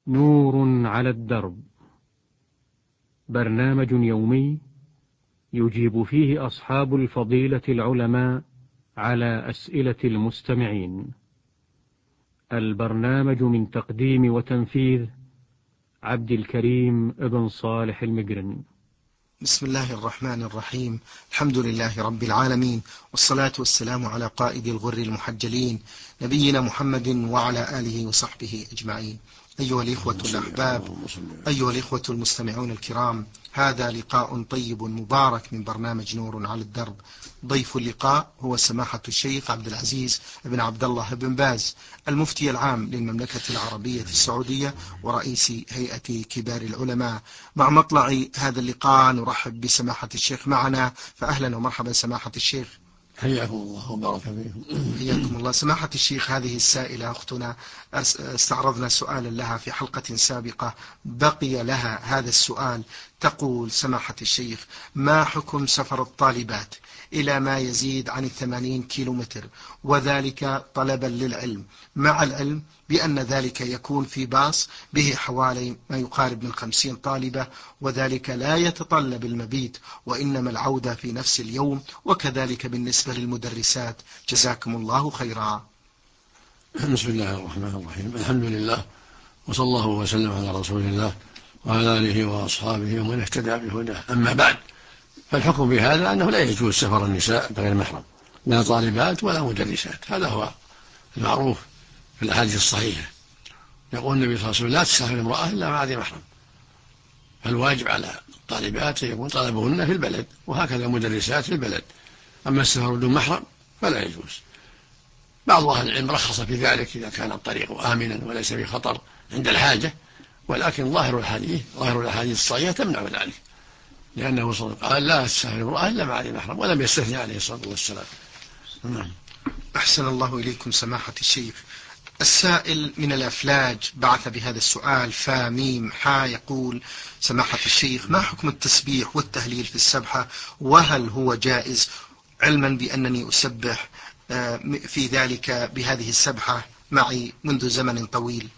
نور على الدرب، برنامج يومي يجيب فيه أصحاب الفضيلة العلماء على أسئلة المستمعين. البرنامج من تقديم وتنفيذ عبد الكريم بن صالح المقرن. بسم الله الرحمن الرحيم. الحمد لله رب العالمين، والصلاة والسلام على قائد الغر المحجلين نبينا محمد وعلى آله وصحبه أجمعين. أيها الإخوة الأحباب، أيها الإخوة المستمعون الكرام، هذا لقاء طيب مبارك من برنامج نور على الدرب. ضيف اللقاء هو سماحة الشيخ عبد العزيز بن عبد الله بن باز، المفتي العام للمملكة العربية السعودية ورئيس هيئة كبار العلماء. مع مطلع هذا اللقاء نرحب بسماحة الشيخ معنا، فأهلا ومرحبا سماحة الشيخ. حياكم الله وبارك فيكم. حياكم الله. سماحة الشيخ، هذه السائلة أختنا استعرضنا سؤالا لها في حلقة سابقة، بقي لها هذا السؤال. تقول سماحة الشيخ: ما حكم سفر الطالبات إلى ما يزيد عن 80 كيلومتر، وذلك طلبا للعلم، مع العلم بأن ذلك يكون في باص به حوالي ما يقارب من 50 طالبة، وذلك لا يتطلب المبيت وإنما العودة في نفس اليوم، وكذلك بالنسبة للمدرسات، جزاكم الله خيرا. بسم الله الرحمن الرحيم. الحمد لله، وصلى الله وسلم على رسول الله وعلى آله وأصحابه ومن اهتدى بهداه. أما بعد، فالحكم بهذا أنه لا يجوز سفر النساء بغير محرم، لا طالبات ولا مدرسات. هذا هو المعروف في الأحاديث الصحيحة. يقول النبي صلى الله عليه وسلم: لا تسافر امرأة إلا مع ذي محرم. فالواجب على الطالبات يكون طلبهن في البلد، وهكذا المدرسات في البلد. أما السفر بدون محرم فلا يجوز. بعض أهل العلم رخص في ذلك إذا كان الطريق آمنا وليس في خطر عند الحاجة، ولكن ظاهر الأحاديث الصحيحة تمنع ذلك، لأنه صلى الله عليه وسلم قال: لا تسافر امرأة إلا مع ذي محرم، ولم يستثني عليه الصلاة والسلام. أحسن الله إليكم سماحة الشيخ. السائل من الأفلاج بعث بهذا السؤال: فميم حا، يقول: سماحة الشيخ، ما حكم التسبيح والتهليل في السبحة، وهل هو جائز، علما بأنني أسبح في ذلك بهذه السبحة معي منذ زمن طويل؟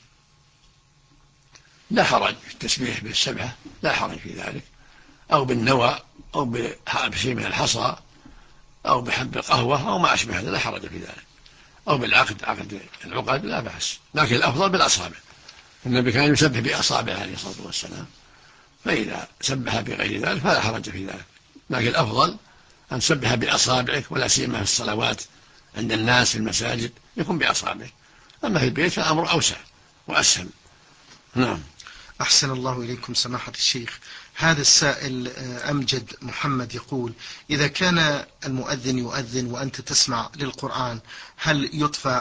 لا حرج في التسبيح بالسبحة، لا حرج في ذلك، أو بالنوى، أو بشيء من الحصى، أو بحب القهوة، أو ما أشبه هذا، لا حرج في ذلك، أو عقد العقد، لا بأس. لكن الأفضل بالأصابع. النبي كان يسبح بأصابعه عليه الصلاة والسلام، فإذا سبح بغير ذلك فلا حرج في ذلك. لكن الأفضل أن تسبح بأصابعك، ولا سيما في الصلوات عند الناس في المساجد يكون بأصابعك. أما في البيت فالأمر أوسع وأسهل. نعم. أحسن الله إليكم سماحة الشيخ. هذا السائل أمجد محمد يقول: إذا كان المؤذن يؤذن وأنت تسمع للقرآن، هل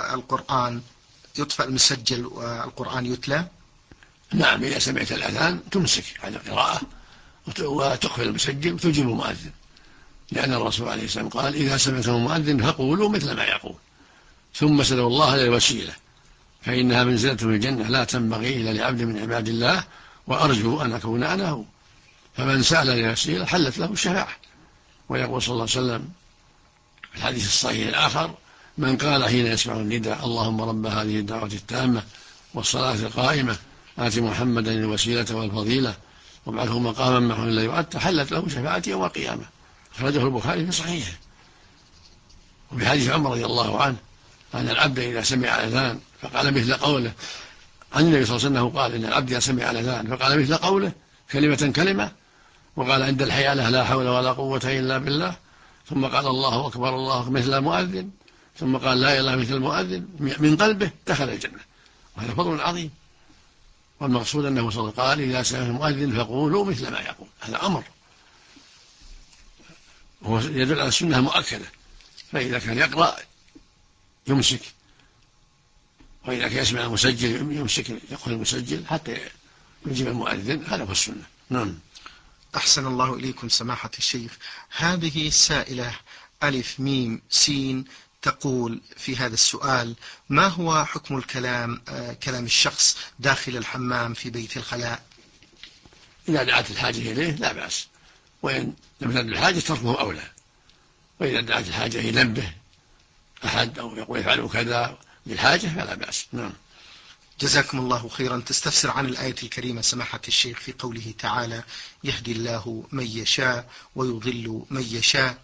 يطفأ المسجل والقرآن يتلى؟ نعم، إذا سمعت الأذان تمسك على القراءة وتخفي المسجل وتجيب المؤذن، لأن الرسول عليه السلام قال: إذا سمعتم المؤذن فقولوا مثل ما يقول، ثم سلوا الله للوسيلة، فإنها منزلة في الجنة لا تنبغي إلا لعبد من عباد الله، وأرجو أن أكون أنا هو. فمن سأل للوسيلة حلت له الشفاعة. ويقول صلى الله عليه وسلم في الحديث الصحيح الآخر: من قال حين يسمع النداء: اللهم رب هذه الدعوة التامة والصلاة القائمة آت محمدا الوسيلة والفضيلة وابعثه مقاما محمودا الذي وعدته، حلت له شفاعتي يوم القيامة. أخرجه البخاري في صحيحه. وفي حديث عمر رضي الله عنه أن العبد إذا سمع الأذان فقال مثل قوله، عن النبي صلى الله عليه وسلم قال: إن العبد إذا سمع الأذان فقال مثل قوله كلمة كلمة، وقال عند الحيالة: لا حول ولا قوة إلا بالله، ثم قال: الله أكبر الله أكبر مثل المؤذن، ثم قال: لا إله مثل المؤذن، من قلبه دخل الجنة. وهذا فضل عظيم. والمقصود أنه صلى الله عليه وسلم قال: إذا سمع المؤذن فقولوا مثل ما يقول. هذا أمر، وهو يدل على السنة المؤكدة. فإذا كان يقرأ يمسك، وإذا كان يسمع المسجل يمسك، يقول المسجل حتى يجيب المؤذن. هذا هو السنة. نعم. أحسن الله إليكم سماحة الشيخ. هذه السائلة ألف ميم سين تقول في هذا السؤال: ما هو حكم الكلام كلام الشخص داخل الحمام في بيت الخلاء؟ إذا دعت الحاجة إليه لا بأس، وإن لم تدع الحاجة تركه أولى. وإذا دعت الحاجة ينبه أحد أو يقول افعلوا كذا للحاجة فلا بأس. نعم. جزاكم الله خيرا. تستفسر عن الآية الكريمة سماحة الشيخ في قوله تعالى: يهدي الله من يشاء ويضل من يشاء.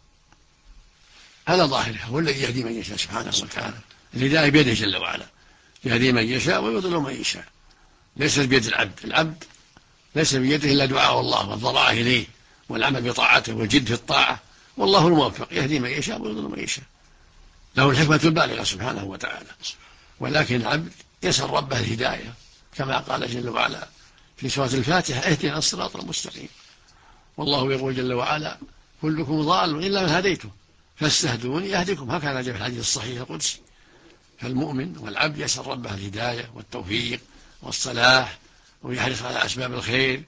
هذا ظاهره، هو الذي يهدي من يشاء سبحانه وتعالى، الهداية بيده جل وعلا، يهدي من يشاء ويضل من يشاء، ليست بيد العبد. العبد ليس بيده إلا دعاء الله والضراعة إليه والعمل بطاعته والجد في الطاعة، والله الموفق يهدي من يشاء ويضل من يشاء، له الحكمة البالغة سبحانه وتعالى. ولكن العبد يسأل ربه الهداية كما قال جل وعلا في سورة الفاتحة: اهدنا الصراط المستقيم. والله يقول جل وعلا: كلكم ضال إلا من هديته فاستهدوني أهدكم. هكذا جاء في الحديث الصحيح القدسي. فالمؤمن والعبد يسأل ربه الهداية والتوفيق والصلاح، ويحرص على أسباب الخير،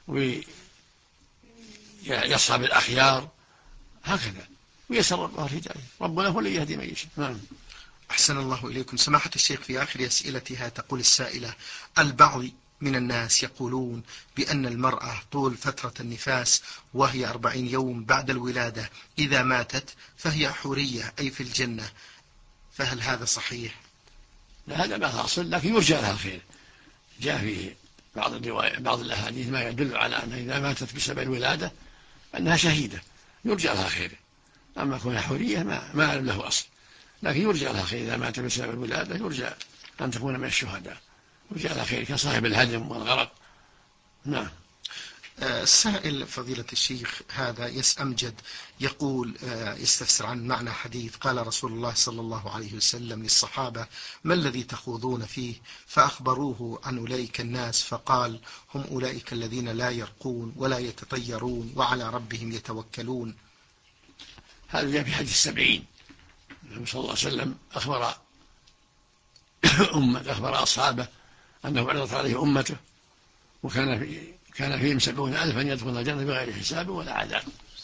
ويصحب الأخيار، هكذا، ويسأل ربه الهداية. ربنا هو الذي يهدي من يشاء. نعم. أحسن الله إليكم سماحة الشيخ. في آخر أسئلتها تقول السائلة: البعض من الناس يقولون بأن المرأة طول فترة النفاس وهي 40 يوم بعد الولادة إذا ماتت فهي حورية أي في الجنة، فهل هذا صحيح؟ لا، هذا ما حاصل، لكن يرجى لها الخير. جاء فيه بعض الأحاديث ما يدل على أنها إذا ماتت بسبب الولادة أنها شهيدة، يرجى لها خير. أما كونها حورية ما له أصل، لكن يرجى لها خير. إذا مات بسبب الولادة يرجى أن تكون من الشهداء، يرجى لها خير كصاحب الهدم والغرق. نعم. السائل فضيلة الشيخ هذا أمجد يقول يستفسر عن معنى حديث قال رسول الله صلى الله عليه وسلم للصحابة: ما الذي تخوضون فيه؟ فأخبروه عن أولئك الناس فقال: هم أولئك الذين لا يرقون ولا يتطيرون وعلى ربهم يتوكلون. هذا جاء في حديث 70. النبي صلى الله عليه وسلم أخبر أصحابه أنه عرضت عليه أمته كان فيهم 70,000 يدخلون الجنة بغير حساب ولا عذاب.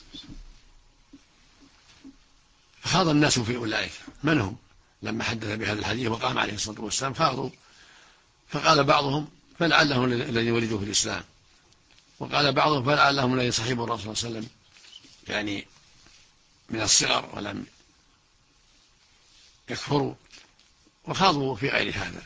فخاض الناس في أولئك. من هم؟ لما حدث بهذا الحديث وقام عليه الصلاة والسلام خاضوا، فقال بعضهم: فلعلهم الذين ولدوا في الإسلام، وقال بعضهم: فلعلهم الذين صحبوا الرسول صلى الله عليه وسلم يعني من الصغر ولم يكفروا، وخاضوا في غير هذا.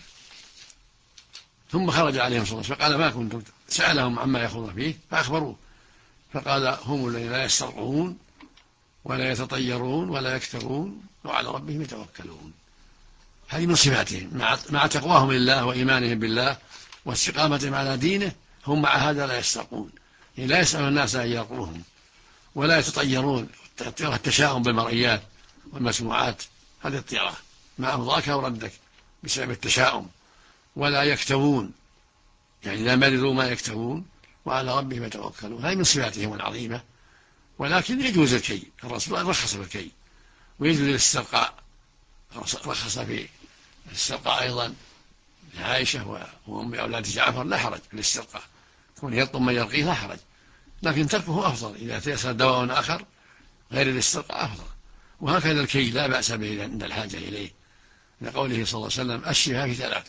ثم خرج عليهم صلى الله عليه وسلم فقال: ما كنتم، سألهم عما يخوضون فيه فأخبروه، فقال: هم الذين لا يسترقون ولا يتطيرون ولا يكترون وعلى ربهم يتوكلون. هذه من صفاتهم، مع تقواهم لله وإيمانهم بالله واستقامتهم على دينه، هم مع هذا لا يسترقون، يعني لا يسأل الناس أن يرقوهم، ولا يتطيرون، التشاؤم بالمرئيات والمسموعات، هذه الطيرة ما أرضاك أو ردك بسبب التشاؤم. ولا يكتوون، يعني لا مرضوا ما يكتوون وعلى ربهم يتوكلون. هذه من صفاتهم العظيمة. ولكن يجوز الكي، الرسول رخص بالكي، ويجوز الاسترقاء، رخص في الاسترقاء أيضا لعائشة وأم أولاد جعفر، لا حرج في الاسترقاء، كون يطلب من يرقيه لا حرج، لكن تركه أفضل. إذا تيسر دواء آخر غير الاسترقاء أفضل. وهكذا الكي لا بأس به عند الحاجة إليه، لقوله صلى الله عليه وسلم: الشفاء في 3: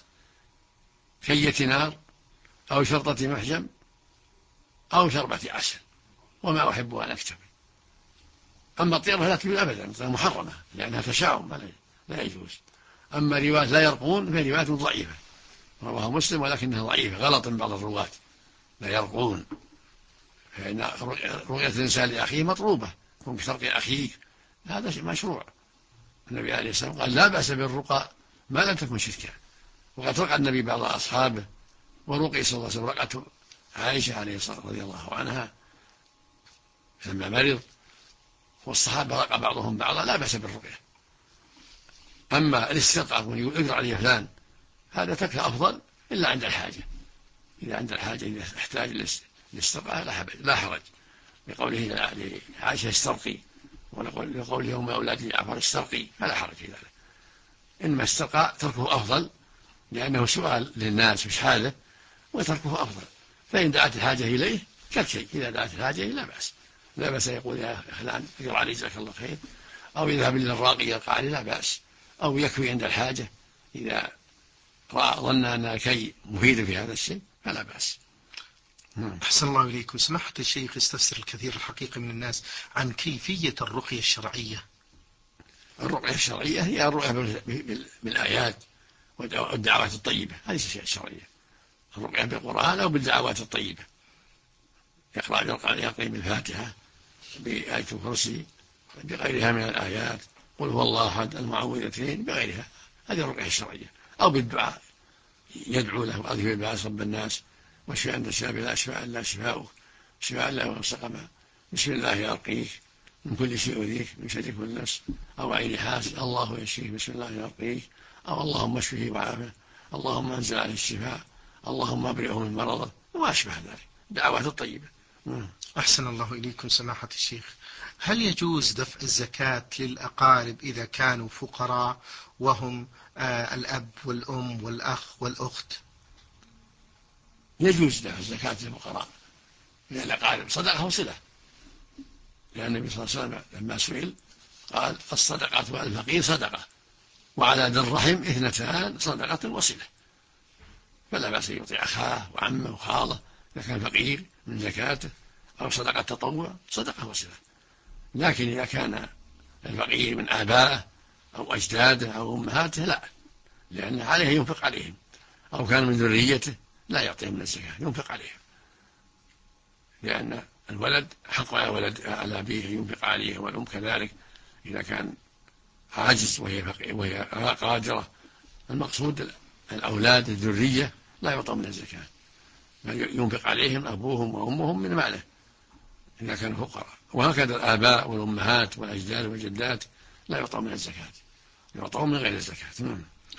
كية نار، أو شرطة محجم، أو شربة عسل، وما أحب أن أكتب. أما الطيرة لا تجوز أبدا، محرمة لأنها تشاؤم لا يجوز. أما رواية لا يرقون فهي رواية ضعيفة، رواه مسلم ولكنها ضعيفة، غلط من بعض الرواة. لا يرقون، فإن رؤية الإنسان لأخيه مطلوبة، كن بشرق أخيك، هذا شيء مشروع. النبي عليه الصلاة والسلام قال: لا بأس بالرقى ما لم تكن شركا. وقد رقى النبي بعض أصحابه، ورقي صلى الله عليه وسلم رقته عائشة عليه الصلاة رضي الله عنها لما مرض، والصحابة رقى بعضهم بعضا، لا بأس بالرقية. أما الاسترقاء ويقول: اقرأ لي فلان، هذا تكفى أفضل إلا عند الحاجة. إذا عند الحاجة إذا احتاج الاسترقاء لا حرج، لقوله لعائشة: استرقي، ولقوله: يوم أولاد جعفر استرقي، فلا حرج في ذلك. إنما استرقاء تركه أفضل، لأنه سؤال للناس وش حاله، وتركه أفضل. فإن دعت الحاجة إليه كالشيء، إذا دعت الحاجة إليه لا بأس يقول: يا فلان اقرأ علي جزاك الله خير، أو يذهب إلى الراقي يرقى عليه، لا بأس، أو يكوي عند الحاجة إذا ظن أن الكي مفيد في هذا الشيء فلا بأس. أحسن الله إليكم سماحة الشيخ. يستفسر الكثير الحقيقة من الناس عن كيفية الرقية الشرعية. الرقية الشرعية هي الرقية بالآيات والدعوات الطيبة، هذه الأشياء الشرعية. الرقية بالقرآن أو بالدعوات الطيبة، يقرأ بالفاتحة، بآية الكرسي، بغيرها من الآيات، قل هو الله أحد، المعوذتين، بغيرها، هذه الرقية الشرعية. أو بالدعاء، يدعو له أذهب الباس رب الناس واشفي أنت الشافي لا شفاء إلا شفاؤك شفاء لا يغادر سقما بسم الله أرقيك من كل شيء يؤذيك من شر كل نفس أو عين حاسد الله يشفيك بسم الله أرقيك، أو اللهم اشفه وعافه، اللهم انزل عليه الشفاء، اللهم ابرئه من مرضه، وما أشبه ذلك دعوات الطيبة. أحسن الله إليكم سماحة الشيخ. هل يجوز دفع الزكاة للأقارب إذا كانوا فقراء وهم الأب والأم والأخ والأخت؟ يجوز دفع الزكاة للفقراء من الأقارب، صدقة وصلة، لأن النبي صلى الله عليه وسلم لما سئل قال الصدقة على الفقير صدقة وعلى ذي الرحم 2 صدقة وصلة، فلا بأس أن يعطي أخاه وعمه وخاله إذا كان فقير من زكاته، أو صدقة تطوع صدقة وصلة. لكن إذا كان الفقير من آبائه أو أجداده أو أمهاته لا، لأن عليه ينفق عليهم، أو كان من ذريته لا يعطيهم من الزكاة، ينفق عليهم، لأن الولد حق على أبيه ينفق عليه، والأم كذلك إذا كان عاجز وهي قادرة. المقصود الأولاد الذرية لا يعطون من الزكاة، بل ينفق عليهم أبوهم وأمهم من ماله إذا كانوا فقراء. وهكذا الآباء والأمهات والأجداد والجدات لا يعطون من الزكاة، يعطون من غير الزكاة.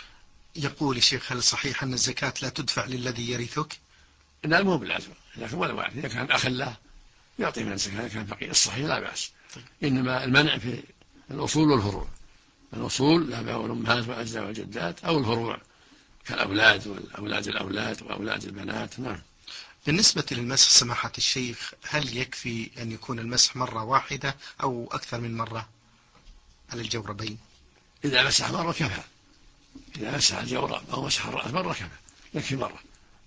يقول الشيخ هل صحيح أن الزكاة لا تدفع للذي يرثك؟ لا، مو بالعزم، لكن ولا واحد إذا كان أخ له يعطي من الزكاة، إذا كان فقير الصحيح لا بأس. إنما المنع في الأصول والفروع، الأصول الآباء والأمهات والأجداد والجدات، أو الفروع كالأولاد والأولاد الأولاد وأولاد البنات. نعم. بالنسبة للمسح سماحة الشيخ، هل يكفي أن يكون المسح مرة واحدة أو أكثر من مرة على الجوربين؟ إذا مسح مرة كفى، إذا مسح الجورب أو مسح الرأس مرة كفى، يكفي مرة.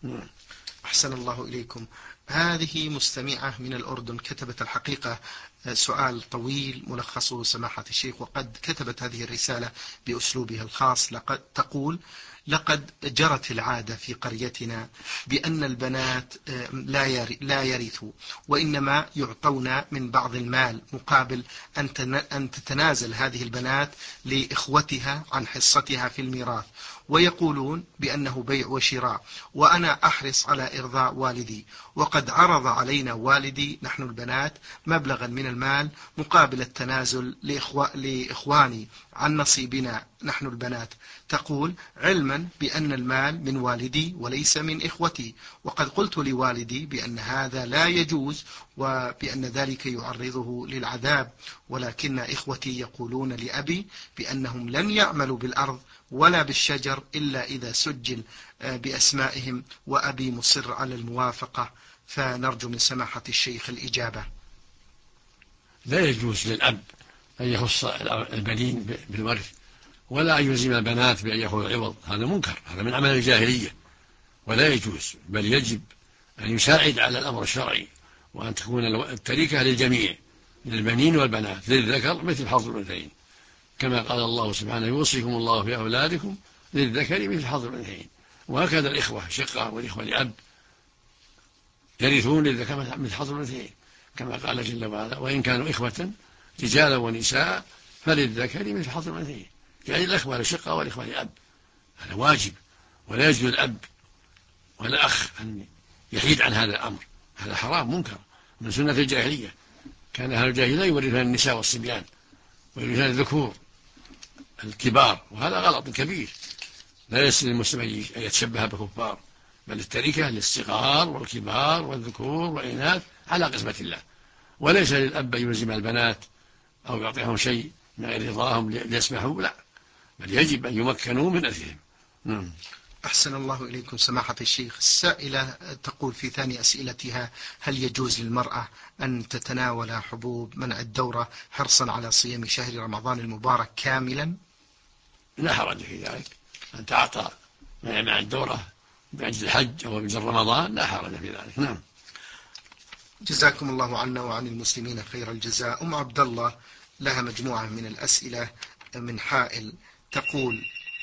أحسن الله إليكم. هذه مستمعة من الأردن كتبت الحقيقة سؤال طويل ملخصه سماحة الشيخ، وقد كتبت هذه الرسالة بأسلوبها الخاص. تقول: لقد جرت العادة في قريتنا بأن البنات لا يرثوا، وإنما يعطون من بعض المال مقابل أن تتنازل هذه البنات لإخوتها عن حصتها في الميراث، ويقولون بأنه بيع وشراء، وأنا أحرص على إرضاء والدي، وقد عرض علينا والدي نحن البنات مبلغا من المال مقابل التنازل لإخواني عن نصيبنا نحن البنات. تقول: علما بأن المال من والدي وليس من إخوتي، وقد قلت لوالدي بأن هذا لا يجوز وبأن ذلك يعرضه للعذاب، ولكن إخوتي يقولون لأبي بأنهم لن يعملوا بالأرض ولا بالشجر إلا إذا سجل بأسمائهم، وأبي مصر على الموافقة، فنرجو من سماحة الشيخ الإجابة. لا يجوز للأب أن يخص البنين بالورث، ولا أن يلزم البنات بأن يأخذوا العوض، هذا منكر، هذا من عمل الجاهلية ولا يجوز، بل يجب أن يساعد على الأمر الشرعي، وأن تكون التركة للجميع للبنين والبنات للذكر مثل حظ الأنثيين، كما قال الله سبحانه: يوصيكم الله في أولادكم للذكر مثل حظ الأنثيين. وهكذا الإخوة شقة والإخوة لأب يرثون للذكر مثل حظ الأنثيين، كما قال جل وعلا: وإن كانوا إخوة رجالا ونساء فللذكر مثل حظ الأنثيين، يعني الإخوة لشقة والإخوة لأب، هذا واجب، ولا يجوز الأب ولا أخ أن يحيد عن هذا الأمر، هذا حرام منكر من سنة الجاهلية. كان أهل الجاهلية يورثون النساء والصبيان ويورثون الذكور الكبار، وهذا غلط كبير، لا يصل للمسلم أن يتشبه بالكفار، بل التركة للصغار والكبار والذكور والإناث على قسمة الله، وليس للأب أن يلزم البنات أو يعطيهم شيء من غير رضاهم ليسمحوا، لا، بل يجب أن يمكنوا من أثرهم. أحسن الله إليكم سماحة الشيخ. السائلة تقول في ثاني أسئلتها: هل يجوز للمرأة أن تتناول حبوب منع الدورة حرصا على صيام شهر رمضان المبارك كاملا؟ لا حرج في ذلك، أن تعطى منع الدورة بأجل الحج أو بأجل رمضان لا حرج في ذلك. نعم. جزاكم الله عنا وعن المسلمين خير الجزاء. أم عبد الله لها مجموعة من الأسئلة من حائل، تقول: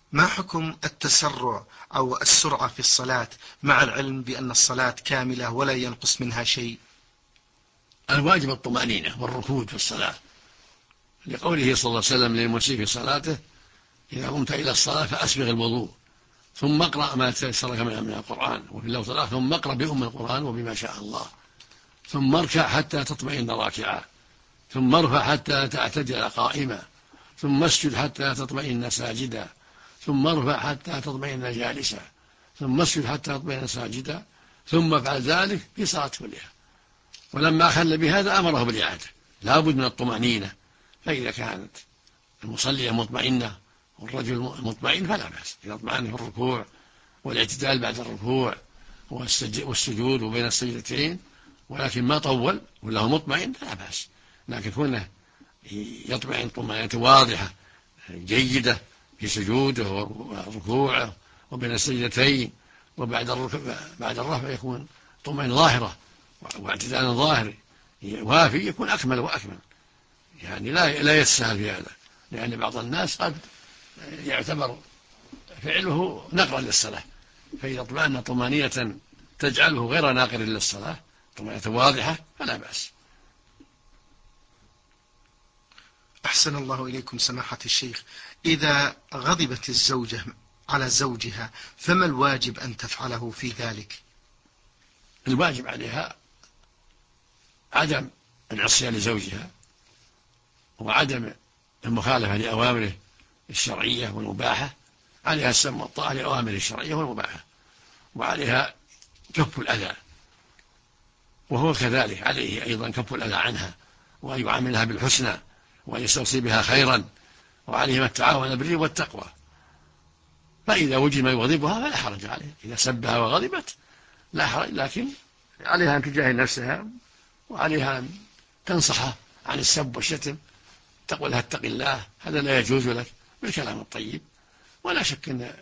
ما حكم التسرع أو السرعة في الصلاة مع العلم بأن الصلاة كاملة ولا ينقص منها شيء؟ الواجب الطمأنينة والركود في الصلاة، لقوله صلى الله عليه وسلم للمسيء في صلاته: إذا قمت إلى الصلاة فأسبغ الوضوء ثم اقرأ ما تيسر لك من القرآن، وفي اللفظ الآخر: ثم اقرأ بأم القرآن وبما شاء الله، ثم اركع حتى تطمئن راكعا، ثم ارفع حتى تعتدل قائما، ثم اسجد حتى تطمئن ساجدا، ثم ارفع حتى تطمئن جالسا، ثم اسجد حتى تطمئن ساجدا، ثم افعل ذلك في صلاة كلها. ولما أخل بهذا أمره بالإعادة، لا بد من الطمأنينة. فإذا كانت المصلية مطمئنة والرجل مطمئن فلا بأس، إذا اطمأن في الركوع والاعتدال بعد الركوع والسجود وبين السجدتين، ولكن ما طول وله مطمئن فلا بأس. لكن كونه يطمئن طمأنينة واضحة جيدة في سجوده وركوعه وبين السجدتين، وبعد الرفع يكون طمأنينة ظاهرة واعتدال ظاهري وافي، يكون أكمل وأكمل. يعني لا يتساهل في هذا، لأن بعض الناس قد يعتبر فعله نقرا للصلاة، فإذا اطمأن طمأنينة تجعله غير ناقر للصلاة، طمأنينة واضحة، فلا بأس. أحسن الله إليكم سماحة الشيخ. إذا غضبت الزوجة على زوجها فما الواجب أن تفعله في ذلك؟ الواجب عليها عدم العصيان لزوجها، وعدم المخالفة لأوامره الشرعية والمباحة. عليها السمع والطاعة لأوامره الشرعية والمباحة، وعليها كف الأذى، وهو كذلك عليه أيضا كف الأذى عنها، وأن يعاملها بالحسنى، وأن يستوصي بها خيرا، وعليهما التعاون بالبر والتقوى. فإذا وجد ما يغضبها فلا حرج عليه، إذا سبها وغضبت لا حرج، لكن عليها أن تجاهل نفسها، وعليها أن تنصحه عن السب والشتم، تقول لها اتق الله، هذا لا يجوز لك، بالكلام الطيب. ولا شك أن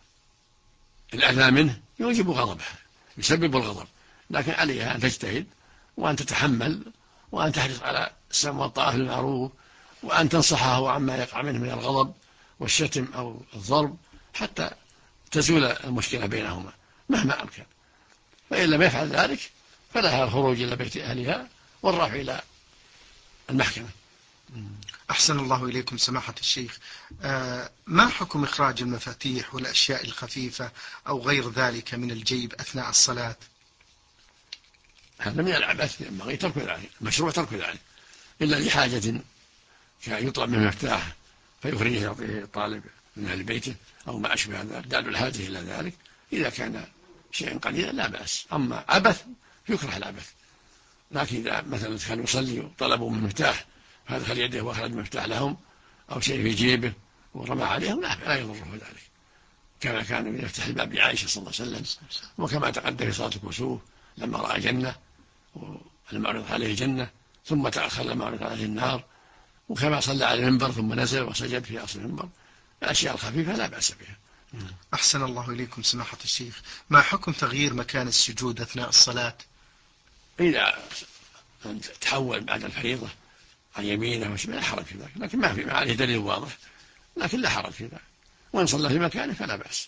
الأذى منه يوجب غضبها، يسبب الغضب، لكن عليها أن تجتهد وأن تتحمل، وأن تحرص على السمع والطاعة بالمعروف، وأن تنصحه عما يقع منه من الغضب والشتم أو الضرب، حتى تزول المشكلة بينهما مهما أمكن. فإن لم يفعل ذلك فلها الخروج إلى بيت أهلها والرفع إلى المحكمة. أحسن الله إليكم سماحة الشيخ. ما حكم إخراج المفاتيح والأشياء الخفيفة أو غير ذلك من الجيب أثناء الصلاة؟ هذا من العبث، ينبغي ترك ذلك، مشروع ترك ذلك، إلا لحاجة يطلب من مفتاح فيخرجه يعطيه الطالب من أهل بيته أو ما أشبه ذلك، دال الحاجة إلى ذلك. إذا كان شيئا قليلا لا بأس، أما عبث يكره العبث. لكن إذا مثلا كان يصلي وطلبوا من مفتاح فأدخل يده وأخرج مفتاح لهم أو شيء في جيبه ورمى عليهم لا يضره ذلك، كما كان من يفتح الباب لعائشة صلى الله عليه وسلم، وكما تقدم في صلاة الكسوف لما رأى جنة ولما عرض عليه جنة ثم تأخر لما عرض عليه النار، وكما صلى على المنبر ثم نزل وسجد في أصل المنبر. الأشياء الخفيفة لا بأس بها. أحسن الله إليكم سماحة الشيخ. ما حكم تغيير مكان السجود أثناء الصلاة؟ إذا تحول بعد الفريضة عن يمينه وشماله لا حرج في ذلك، لكن ما عليه دليل واضح، لكن لا حرج في ذلك، وإن صلى في مكانه فلا بأس.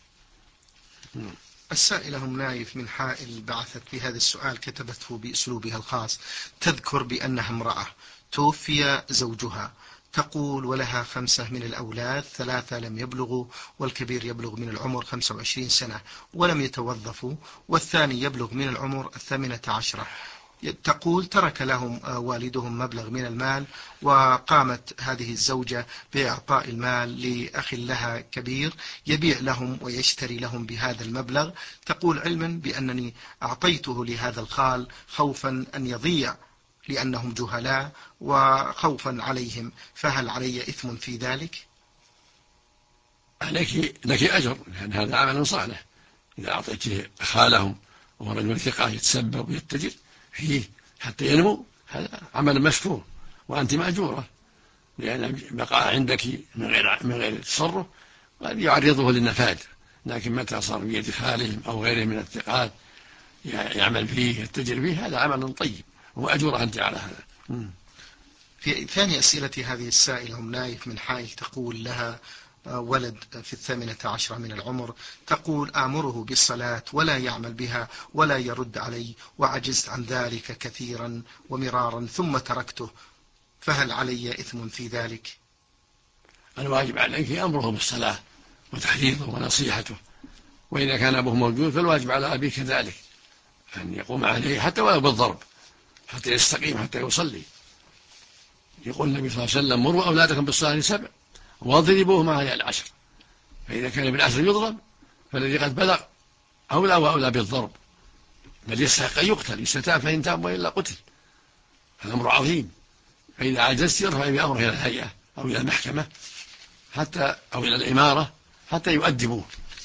السائلة هم نايف من حائل بعثت بهذا السؤال، كتبته بأسلوبها الخاص، تذكر بأنها امرأة توفي زوجها، تقول ولها 5 من الأولاد، 3 لم يبلغوا، والكبير يبلغ من العمر 25 سنة ولم يتوظفوا، والثاني يبلغ من العمر 18. تقول ترك لهم والدهم مبلغ من المال، وقامت هذه الزوجة بإعطاء المال لأخ لها كبير يبيع لهم ويشتري لهم بهذا المبلغ. تقول علما بأنني أعطيته لهذا الخال خوفا أن يضيع لأنهم جهلاء وخوفا عليهم، فهل علي إثم في ذلك؟ لك أجر، لأن هذا عمل صالح. إذا أعطيته خالهم وهو رجل ثقة يتسبب ويتجر فيه حتى ينمو، هذا عمل مشكور وأنت مأجورة، لأن بقاء عندك من غير تصرف قد يعرضه للنفاد. لكن متى صار بيد خالهم أو غيره من الثقات يعمل فيه يتجر فيه، هذا عمل طيب وأجورة أنت على هذا. في ثاني أسئلة هذه السائلة هم نايف من حائل، تقول لها ولد في 18 من العمر، تقول: آمره بالصلاة ولا يعمل بها ولا يرد علي، وعجزت عن ذلك كثيرا ومرارا ثم تركته، فهل علي إثم في ذلك؟ الواجب عليك أمره بالصلاة وتحريضه ونصيحته، وإذا كان أبوه موجود فالواجب على أبيه كذلك أن يقوم عليه حتى ولو بالضرب حتى يستقيم حتى يصلي. يقول النبي صلى الله عليه وسلم: مروا أولادكم بالصلاة 7 واضربوهم عليها 10. فإذا كان بالعشر يضرب فالذي قد بلغ أولى وأولى بالضرب، بل يستحق أن يقتل، يستتاب فإن تاب وإلا قتل. الأمر عظيم. فإذا عجزت يرفع بأمره إلى الهيئة أو إلى المحكمة حتى أو إلى الإمارة حتى يؤدبوه.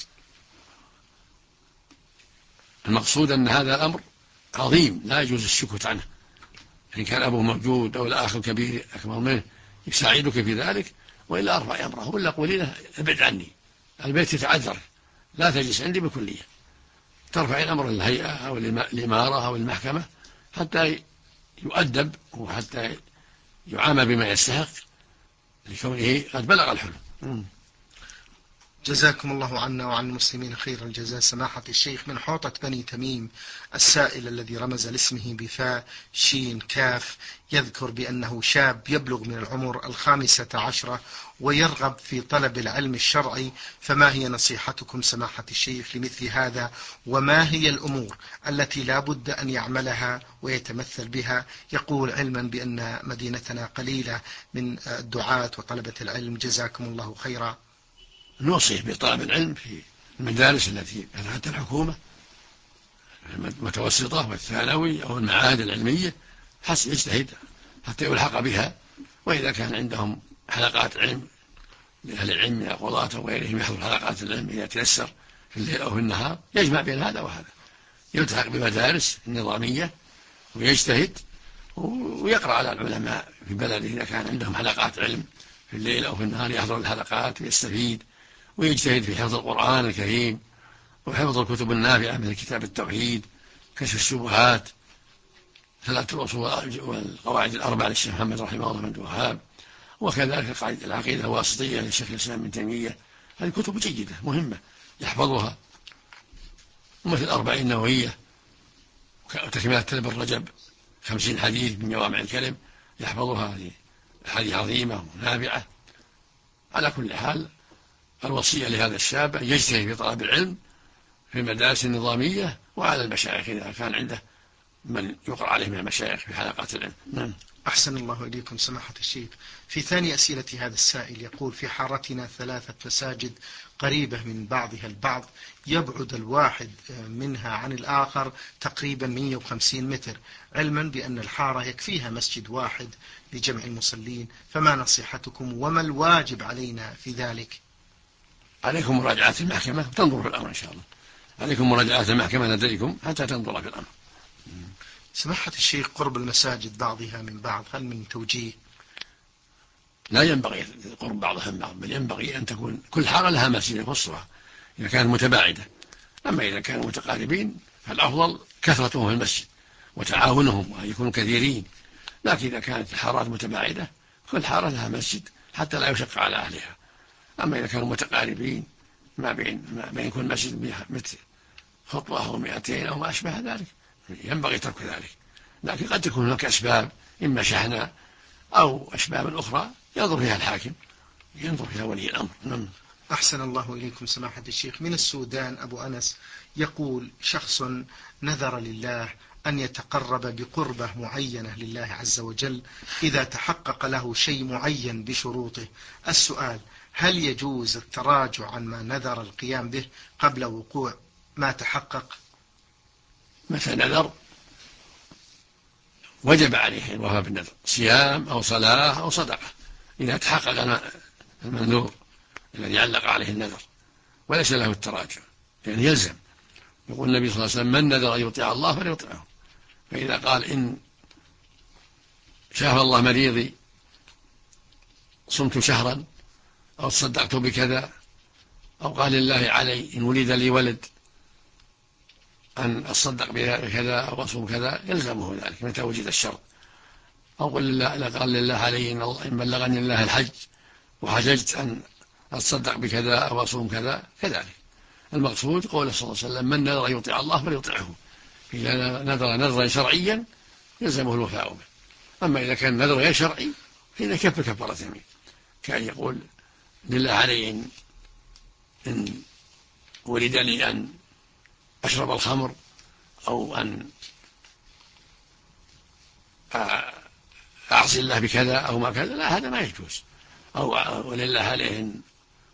المقصود أن هذا الأمر عظيم لا يجوز السكوت عنه. إن كان أبوه موجود أو الأخ الكبير أكبر منه يساعدك في ذلك، وإلا أرفع أمره ولا قولي له: ابعد عني، البيت يتعذر، لا تجلس عندي بكلية. ترفع الأمر للهيئة أو الإمارة أو المحكمة حتى يؤدب وحتى يعامل بما يستحق لكونه قد بلغ الحلم. جزاكم الله عنا وعن المسلمين خير الجزاء. سماحة الشيخ، من حوطة بني تميم السائل الذي رمز لاسمه بفاء شين كاف يذكر بأنه شاب يبلغ من العمر 15 ويرغب في طلب العلم الشرعي، فما هي نصيحتكم سماحة الشيخ لمثل هذا، وما هي الأمور التي لا بد أن يعملها ويتمثل بها؟ يقول: علما بأن مدينتنا قليلة من الدعاة وطلبة العلم، جزاكم الله خيرا. نوصيه بطلب العلم في المدارس التي فتحت الحكومة، المتوسطة والثانوي أو المعاهد العلمية، حسب يجتهد حتى يلحق بها. وإذا كان عندهم حلقات علم لأهل العلم من القضاة وغيرهم يحضر حلقات العلم إذا تيسر في الليل أو في النهار، يجمع بين هذا وهذا، يلتحق بمدارس نظامية ويجتهد ويقرأ على العلماء في بلده. إذا كان عندهم حلقات علم في الليل أو في النهار يحضر الحلقات ويستفيد ويجتهد في حفظ القرآن الكريم وحفظ الكتب النافعة مثل كتاب التوحيد، كشف الشبهات، 3 الأصول والقواعد الأربع للشيخ محمد رحمه الله بن عبد الوهاب، وكذلك العقيدة الواسطية للشيخ الإسلام ابن تيمية. هذه كتب جيدة مهمة يحفظها، ومثل 40 نووية وتكملة ابن رجب 50 حديث من جوامع الكلم يحفظها، هذه عظيمة ونافعة. على كل حال الوصية لهذا الشاب أن يجتهد في طلب العلم في المدارس النظامية وعلى المشايخ إذا كان عنده من يقرأ عليه من المشايخ في حلقات العلم. نعم. أحسن الله إليكم سماحة الشيخ. في ثاني أسئلة هذا السائل يقول: في حارتنا 3 مساجد قريبة من بعضها البعض، يبعد الواحد منها عن الآخر تقريبا 150 متر، علما بأن الحارة يكفيها مسجد واحد لجمع المصلين، فما نصيحتكم وما الواجب علينا في ذلك؟ عليكم مراجعة المحكمة تنظر في الأمر إن شاء الله، عليكم مراجعة المحكمة لديكم حتى تنظر في الأمر. سماحة الشيخ، قرب المساجد بعضها من بعض هل من توجيه؟ لا ينبغي قرب بعضها من بعض، بل ينبغي أن تكون كل حارة لها مسجد يخصها إذا كانت متباعدة. أما إذا كانوا متقاربين فالأفضل كثرتهم في المسجد وتعاونهم وأن يكونوا كثيرين. لكن إذا كانت الحارات متباعدة كل حارة لها مسجد حتى لا يشق على أهلها. أما إذا كانوا متقاربين ما بين كل مسجد مثل خطوة أو 200 أو ما أشبه ذلك ينبغي ترك ذلك. لكن قد تكون هناك أسباب إما شحناء أو أسباب أخرى ينظر فيها الحاكم، ينظر فيها ولي الأمر. أحسن الله إليكم سماحة الشيخ. من السودان أبو أنس يقول: شخص نذر لله أن يتقرب بقربة معينة لله عز وجل إذا تحقق له شيء معين بشروطه. السؤال: هل يجوز التراجع عن ما نذر القيام به قبل وقوع ما تحقق؟ متى نذر وجب عليه الوفاء بالنذر، صيام أو صلاة أو صدقة، إذا تحقق المنذور الذي علق عليه النذر، وليس له التراجع يعني يلزم. يقول النبي صلى الله عليه وسلم: من نذر أن يطيع الله فليطيعه. فإذا قال: إن شاف الله مريضي صمت شهرا أو تصدقت بكذا، أو قال لله علي إن ولد لي ولد أن أصدق بكذا أو أصوم كذا، يلزمه ذلك متى وجد الشرط. أو قال لله علي إن بلغني الله الحج وحججت أن أتصدق بكذا أو أصوم كذا كذلك. المقصود قوله صلى الله عليه وسلم: من نذر أن يطيع الله فليطيعه. إذا نذر نذرا شرعيا يلزمه الوفاء به. أما إذا كان نذر غير شرعي فإذا كف كفارة يمين، كان يقول: لله علي إن ولد لي أن أشرب الخمر أو أن أعصي الله بكذا أو ما كذا، لا، هذا ما يجوز. أو ولله عليه إن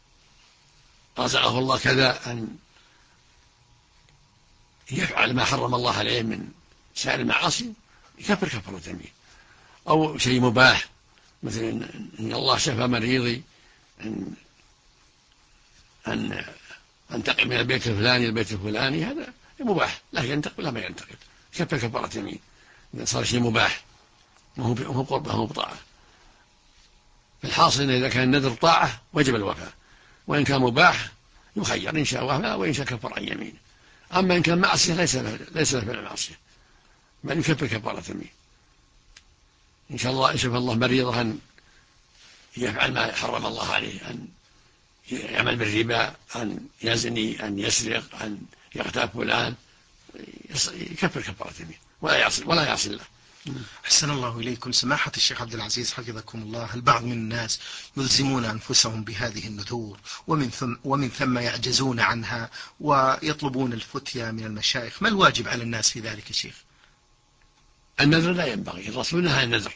رزقه الله كذا أن يفعل ما حرم الله عليه من سائر المعاصي، يكفر كفارة يمين. أو شيء مباح، مثل إن الله شفى مريضي، أن أنتقل من البيت الفلاني البيت الفلاني، هذا مباح، لا ينتقل ولا ما ينتقل، كفر كفارة يمين. إذا صار شيء مباح وهو قربه وهو بطاعة. الحاصل إن إذا كان النذر طاعة وجب الوفاء، وإن كان مباح يخير إن شاء وفى وإن شاء كفر عن يمينه. أما إن كان معصية ليس له فعل معصية، بل يكفر كفارة يمين. إن شاء الله يشفى الله مريضه أن يفعل ما حرم الله عليه، أن يعمل بالربا، أن يزني، أن يسرق، أن يغتاب فلان، يكفر كفارة يمين ولا يعصي الله. أحسن الله إليكم سماحة الشيخ عبد العزيز حفظكم الله. البعض من الناس يلزمون أنفسهم بهذه النذور ومن ثم يعجزون عنها ويطلبون الفتيا من المشايخ، ما الواجب على الناس في ذلك الشيخ؟ النذر لا ينبغي، الرسول نهى النذر،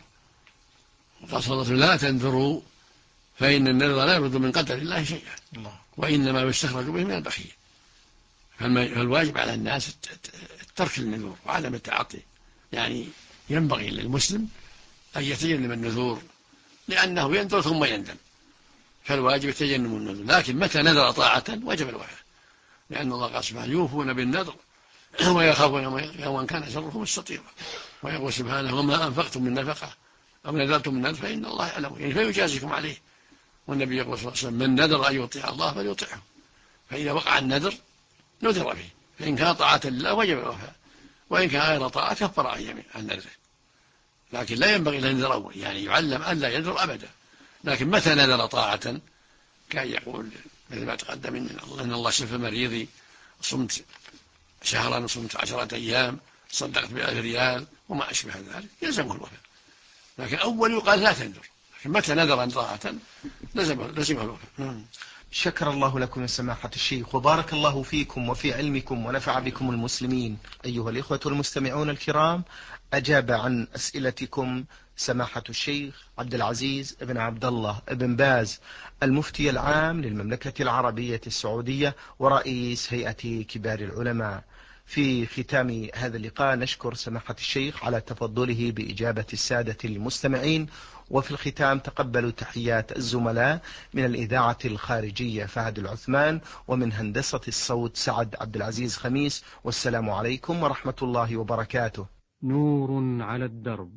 قال: لا تنذروا فإن النذر لا يرد من قدر الله شيئا، وإنما يستخرج به من البخيل. فالواجب على الناس ترك النذور وعدم التعاطي. يعني ينبغي للمسلم أن يتجنب النذور، لأنه ينذر ثم يندم، فالواجب تجنب النذور. لكن متى نذر طاعة وجب الوفاء، لأن الله قال سبحانه: يوفون بالنذر ويخافون يوما كان شره مستطيرا. ويقول سبحانه: وما أنفقتم من نفقة أو نذرتم من نذر فإن الله يعلم، يعني فيجازيكم عليه. والنبي يقول صلى الله عليه وسلم: من نذر أن يطيع الله فليطيعه. فإذا وقع النذر نذر به، فإن كان طاعة لله وجب الوفاء، وإن كان غير طاعة كفر عن نذره. لكن لا ينبغي له نذر أول، يعني يعلم أن لا ينذر أبدا. لكن متى نذر طاعة كان يقول مثل ما تقدم: إن الله شفى مريضي، صمت شهرا وصمت 10 أيام، صدقت ب1,000 ريال وما أشبه ذلك، يلزمه الوفاء. لكن أول يقال لا تنذر، لكن متى نذر طاعة لزمه الوفاء. شكر الله لكم سماحة الشيخ، وبارك الله فيكم وفي علمكم ونفع بكم المسلمين. أيها الإخوة المستمعون الكرام، أجاب عن أسئلتكم سماحة الشيخ عبد العزيز بن عبد الله بن باز، المفتي العام للمملكة العربية السعودية ورئيس هيئة كبار العلماء. في ختام هذا اللقاء نشكر سماحة الشيخ على تفضله بإجابة السادة المستمعين. وفي الختام تقبلوا تحيات الزملاء من الإذاعة الخارجية فهد العثمان، ومن هندسة الصوت سعد عبد العزيز خميس، والسلام عليكم ورحمة الله وبركاته. نور على الدرب،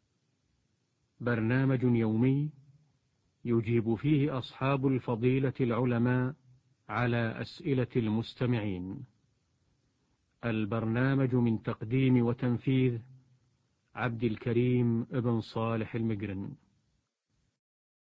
برنامج يومي يجيب فيه أصحاب الفضيلة العلماء على أسئلة المستمعين. البرنامج من تقديم وتنفيذ عبد الكريم ابن صالح المقرن.